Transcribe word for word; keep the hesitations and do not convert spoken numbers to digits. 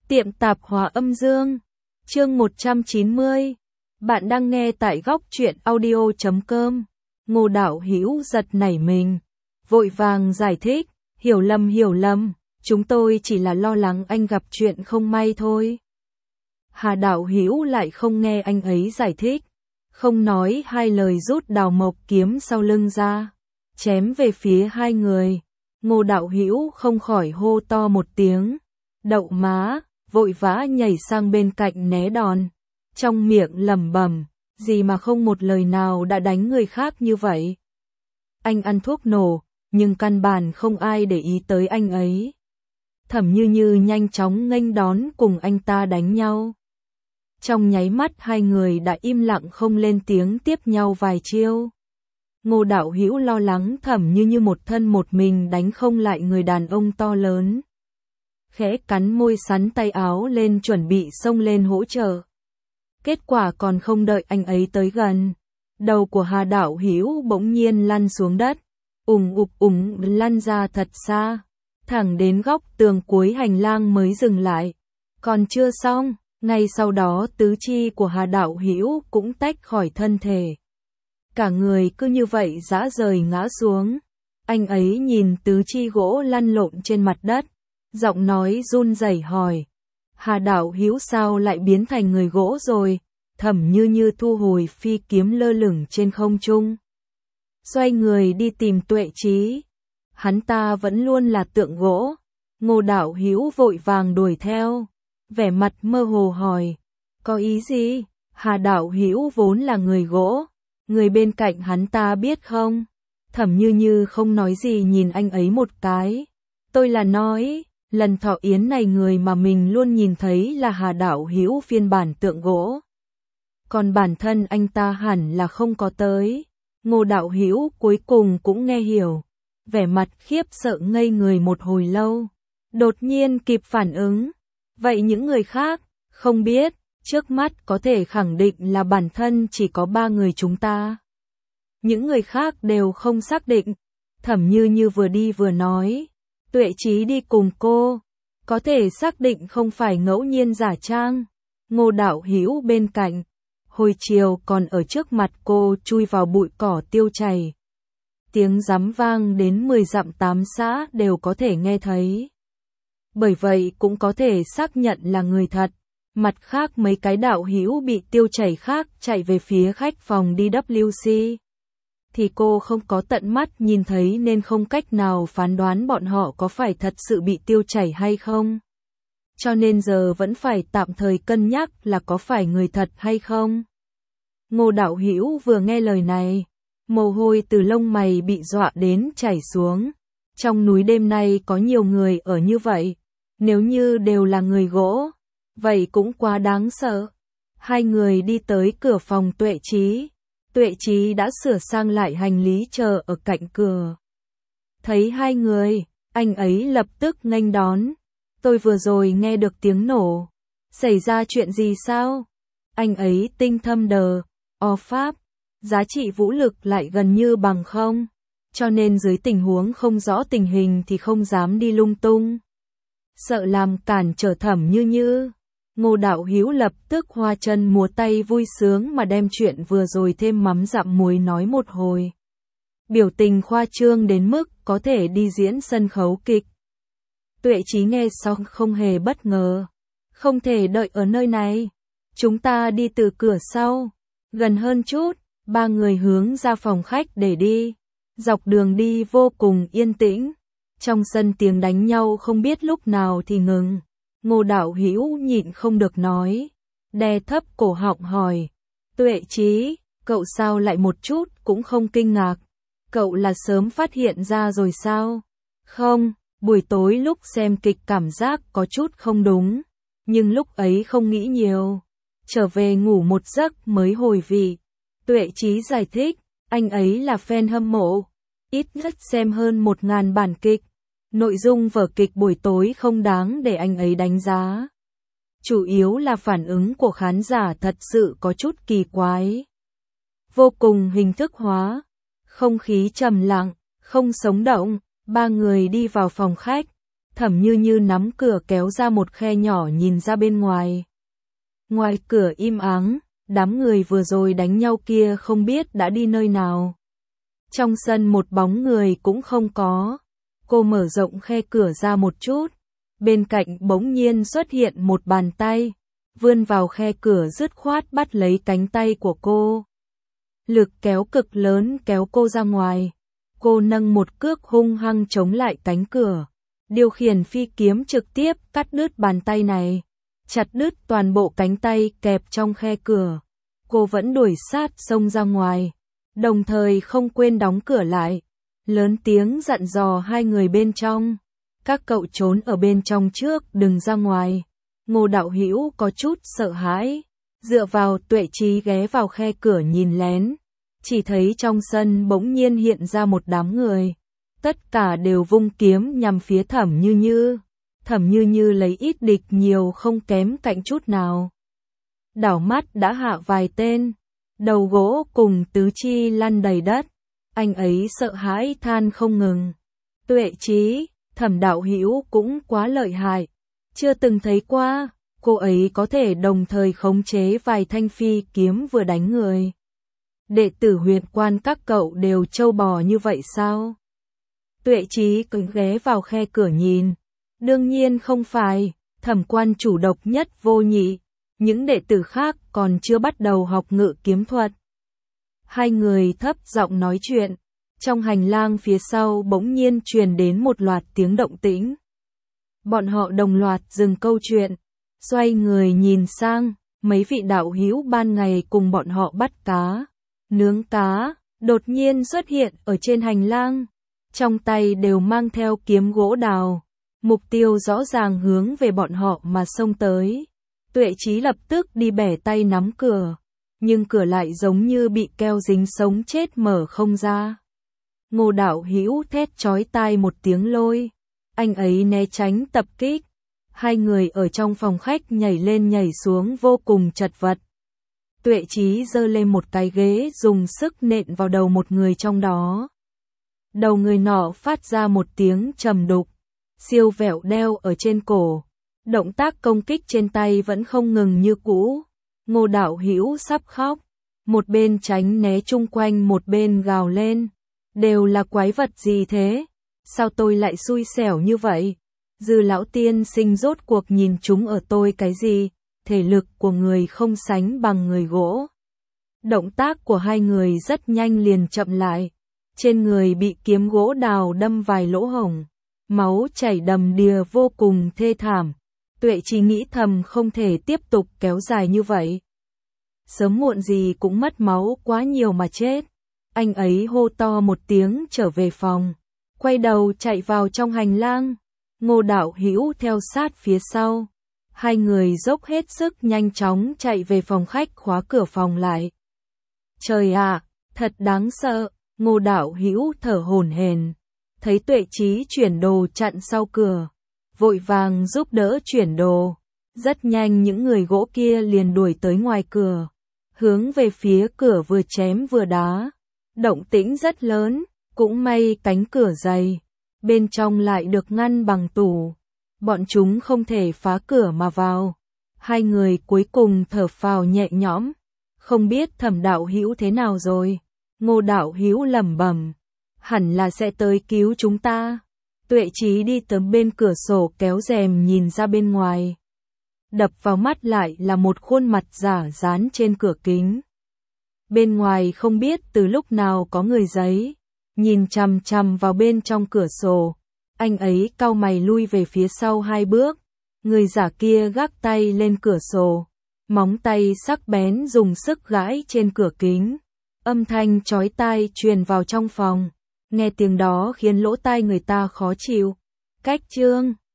Tiệm tạp hóa âm dương, chương một trăm chín mươi. Bạn đang nghe tại góc truyện audio chấm com. Ngô Đạo Hữu giật nảy mình, vội vàng giải thích, hiểu lầm hiểu lầm, chúng tôi chỉ là lo lắng anh gặp chuyện không may thôi. Hà Đạo Hữu lại không nghe anh ấy giải thích, không nói hai lời rút đào mộc kiếm sau lưng ra, chém về phía hai người. Ngô Đạo Hữu không khỏi hô to một tiếng, đậu má, vội vã nhảy sang bên cạnh né đòn, trong miệng lẩm bẩm, gì mà không một lời nào đã đánh người khác như vậy. Anh ăn thuốc nổ, nhưng căn bản không ai để ý tới anh ấy. Thẩm Như Như nhanh chóng nghênh đón cùng anh ta đánh nhau. Trong nháy mắt hai người đã im lặng không lên tiếng tiếp nhau vài chiêu. Ngô Đạo Hữu lo lắng Thẩm Như Như một thân một mình đánh không lại người đàn ông to lớn, khẽ cắn môi sắn tay áo lên chuẩn bị xông lên hỗ trợ. Kết quả còn không đợi anh ấy tới gần, đầu của Hà Đạo Hữu bỗng nhiên lăn xuống đất, ùng ục ùng lăn ra thật xa, thẳng đến góc tường cuối hành lang mới dừng lại. Còn chưa xong, ngay sau đó tứ chi của Hà Đạo Hữu cũng tách khỏi thân thể. Cả người cứ như vậy rã rời ngã xuống. Anh ấy nhìn tứ chi gỗ lăn lộn trên mặt đất, giọng nói run rẩy hỏi, Hà Đạo Hữu sao lại biến thành người gỗ rồi? Thẩm Như Như thu hồi phi kiếm lơ lửng trên không trung, xoay người đi tìm Tuệ Chí. Hắn ta vẫn luôn là tượng gỗ. Ngô Đạo Hữu vội vàng đuổi theo, vẻ mặt mơ hồ hỏi, có ý gì? Hà Đạo Hữu vốn là người gỗ, người bên cạnh hắn ta biết không? Thẩm Như Như không nói gì nhìn anh ấy một cái. Tôi là nói, lần thọ yến này người mà mình luôn nhìn thấy là Hà Đạo Hữu phiên bản tượng gỗ. Còn bản thân anh ta hẳn là không có tới. Ngô Đạo Hữu cuối cùng cũng nghe hiểu, vẻ mặt khiếp sợ ngây người một hồi lâu, đột nhiên kịp phản ứng. Vậy những người khác, không biết, trước mắt có thể khẳng định là bản thân chỉ có ba người chúng ta. Những người khác đều không xác định. Thẩm Như Như vừa đi vừa nói, Tuệ Chí đi cùng cô, có thể xác định không phải ngẫu nhiên giả trang. Ngô Đạo Hữu bên cạnh, hồi chiều còn ở trước mặt cô chui vào bụi cỏ tiêu chảy. Tiếng rắm vang đến mười dặm tám xã đều có thể nghe thấy. Bởi vậy cũng có thể xác nhận là người thật. Mặt khác mấy cái đạo hữu bị tiêu chảy khác chạy về phía khách phòng đê vê xê. Thì cô không có tận mắt nhìn thấy nên không cách nào phán đoán bọn họ có phải thật sự bị tiêu chảy hay không. Cho nên giờ vẫn phải tạm thời cân nhắc là có phải người thật hay không. Ngô Đạo Hữu vừa nghe lời này, mồ hôi từ lông mày bị dọa đến chảy xuống. Trong núi đêm nay có nhiều người ở như vậy, nếu như đều là người gỗ, vậy cũng quá đáng sợ. Hai người đi tới cửa phòng Tuệ Chí. Tuệ Chí đã sửa sang lại hành lý chờ ở cạnh cửa. Thấy hai người, anh ấy lập tức nghênh đón. Tôi vừa rồi nghe được tiếng nổ. Xảy ra chuyện gì sao? Anh ấy tinh thâm đờ, o pháp, giá trị vũ lực lại gần như bằng không. Cho nên dưới tình huống không rõ tình hình thì không dám đi lung tung. Sợ làm cản trở Thẩm Như Như. Ngô Đạo Hữu lập tức hoa chân múa tay vui sướng mà đem chuyện vừa rồi thêm mắm dặm muối nói một hồi. Biểu tình khoa trương đến mức có thể đi diễn sân khấu kịch. Tuệ Chí nghe xong không hề bất ngờ. Không thể đợi ở nơi này. Chúng ta đi từ cửa sau. Gần hơn chút, ba người hướng ra phòng khách để đi. Dọc đường đi vô cùng yên tĩnh. Trong sân tiếng đánh nhau không biết lúc nào thì ngừng. Ngô Đạo Hữu nhịn không được nói, đè thấp cổ họng hỏi, Tuệ Chí, cậu sao lại một chút cũng không kinh ngạc? Cậu là sớm phát hiện ra rồi sao? Không, buổi tối lúc xem kịch cảm giác có chút không đúng, nhưng lúc ấy không nghĩ nhiều, trở về ngủ một giấc mới hồi vị. Tuệ Chí giải thích, anh ấy là fan hâm mộ, ít nhất xem hơn một ngàn bản kịch. Nội dung vở kịch buổi tối không đáng để anh ấy đánh giá. Chủ yếu là phản ứng của khán giả thật sự có chút kỳ quái. Vô cùng hình thức hóa, không khí trầm lặng, không sống động. Ba người đi vào phòng khách. Thẩm Như Như nắm cửa kéo ra một khe nhỏ nhìn ra bên ngoài. Ngoài cửa im ắng, đám người vừa rồi đánh nhau kia không biết đã đi nơi nào. Trong sân một bóng người cũng không có. Cô mở rộng khe cửa ra một chút. Bên cạnh bỗng nhiên xuất hiện một bàn tay, vươn vào khe cửa dứt khoát bắt lấy cánh tay của cô. Lực kéo cực lớn kéo cô ra ngoài. Cô nâng một cước hung hăng chống lại cánh cửa. Điều khiển phi kiếm trực tiếp cắt đứt bàn tay này, chặt đứt toàn bộ cánh tay kẹp trong khe cửa. Cô vẫn đuổi sát xông ra ngoài, đồng thời không quên đóng cửa lại, lớn tiếng dặn dò hai người bên trong. Các cậu trốn ở bên trong trước, đừng ra ngoài. Ngô Đạo Hữu có chút sợ hãi, dựa vào Tuệ Trí ghé vào khe cửa nhìn lén, chỉ thấy trong sân bỗng nhiên hiện ra một đám người. Tất cả đều vung kiếm nhằm phía Thẩm Như Như. Thẩm Như Như lấy ít địch nhiều không kém cạnh chút nào. Đảo mắt đã hạ vài tên, đầu gỗ cùng tứ chi lăn đầy đất. Anh ấy sợ hãi than không ngừng. Tuệ Trí, Thẩm đạo hữu cũng quá lợi hại. Chưa từng thấy qua, cô ấy có thể đồng thời khống chế vài thanh phi kiếm vừa đánh người. Đệ tử Huyền Quan các cậu đều trâu bò như vậy sao? Tuệ Trí cứng ghé vào khe cửa nhìn. Đương nhiên không phải, Thẩm quan chủ độc nhất vô nhị. Những đệ tử khác còn chưa bắt đầu học ngự kiếm thuật. Hai người thấp giọng nói chuyện. Trong hành lang phía sau bỗng nhiên truyền đến một loạt tiếng động tĩnh. Bọn họ đồng loạt dừng câu chuyện, xoay người nhìn sang, mấy vị đạo hữu ban ngày cùng bọn họ bắt cá, nướng cá, đột nhiên xuất hiện ở trên hành lang. Trong tay đều mang theo kiếm gỗ đào, mục tiêu rõ ràng hướng về bọn họ mà xông tới. Tuệ Trí lập tức đi bẻ tay nắm cửa, nhưng cửa lại giống như bị keo dính sống chết mở không ra. Ngô Đạo Hữu thét chói tai một tiếng lôi, anh ấy né tránh tập kích. Hai người ở trong phòng khách nhảy lên nhảy xuống vô cùng chật vật. Tuệ Trí giơ lên một cái ghế dùng sức nện vào đầu một người trong đó. Đầu người nọ phát ra một tiếng trầm đục, siêu vẹo đeo ở trên cổ. Động tác công kích trên tay vẫn không ngừng như cũ. Ngô Đạo Hữu sắp khóc, một bên tránh né chung quanh một bên gào lên. Đều là quái vật gì thế? Sao tôi lại xui xẻo như vậy? Dư lão tiên sinh rốt cuộc nhìn chúng ở tôi cái gì? Thể lực của người không sánh bằng người gỗ. Động tác của hai người rất nhanh liền chậm lại. Trên người bị kiếm gỗ đào đâm vài lỗ hổng, máu chảy đầm đìa vô cùng thê thảm. Tuệ Trí nghĩ thầm không thể tiếp tục kéo dài như vậy. Sớm muộn gì cũng mất máu quá nhiều mà chết. Anh ấy hô to một tiếng trở về phòng, quay đầu chạy vào trong hành lang. Ngô Đạo Hữu theo sát phía sau. Hai người dốc hết sức nhanh chóng chạy về phòng khách khóa cửa phòng lại. Trời ạ, thật đáng sợ. Ngô Đạo Hữu thở hổn hển, thấy Tuệ Trí chuyển đồ chặn sau cửa, vội vàng giúp đỡ chuyển đồ. Rất nhanh những người gỗ kia liền đuổi tới ngoài cửa, hướng về phía cửa vừa chém vừa đá. Động tĩnh rất lớn, cũng may cánh cửa dày, bên trong lại được ngăn bằng tủ. Bọn chúng không thể phá cửa mà vào. Hai người cuối cùng thở phào nhẹ nhõm. Không biết Thẩm đạo hữu thế nào rồi? Ngô Đạo Hữu lẩm bẩm, hẳn là sẽ tới cứu chúng ta. Tuệ Trí đi tới bên cửa sổ kéo rèm nhìn ra bên ngoài. Đập vào mắt lại là một khuôn mặt giả dán trên cửa kính. Bên ngoài không biết từ lúc nào có người giấy, nhìn chằm chằm vào bên trong cửa sổ. Anh ấy cau mày lui về phía sau hai bước. Người giả kia gác tay lên cửa sổ, móng tay sắc bén dùng sức gãi trên cửa kính. Âm thanh chói tai truyền vào trong phòng, nghe tiếng đó khiến lỗ tai người ta khó chịu. Cách chương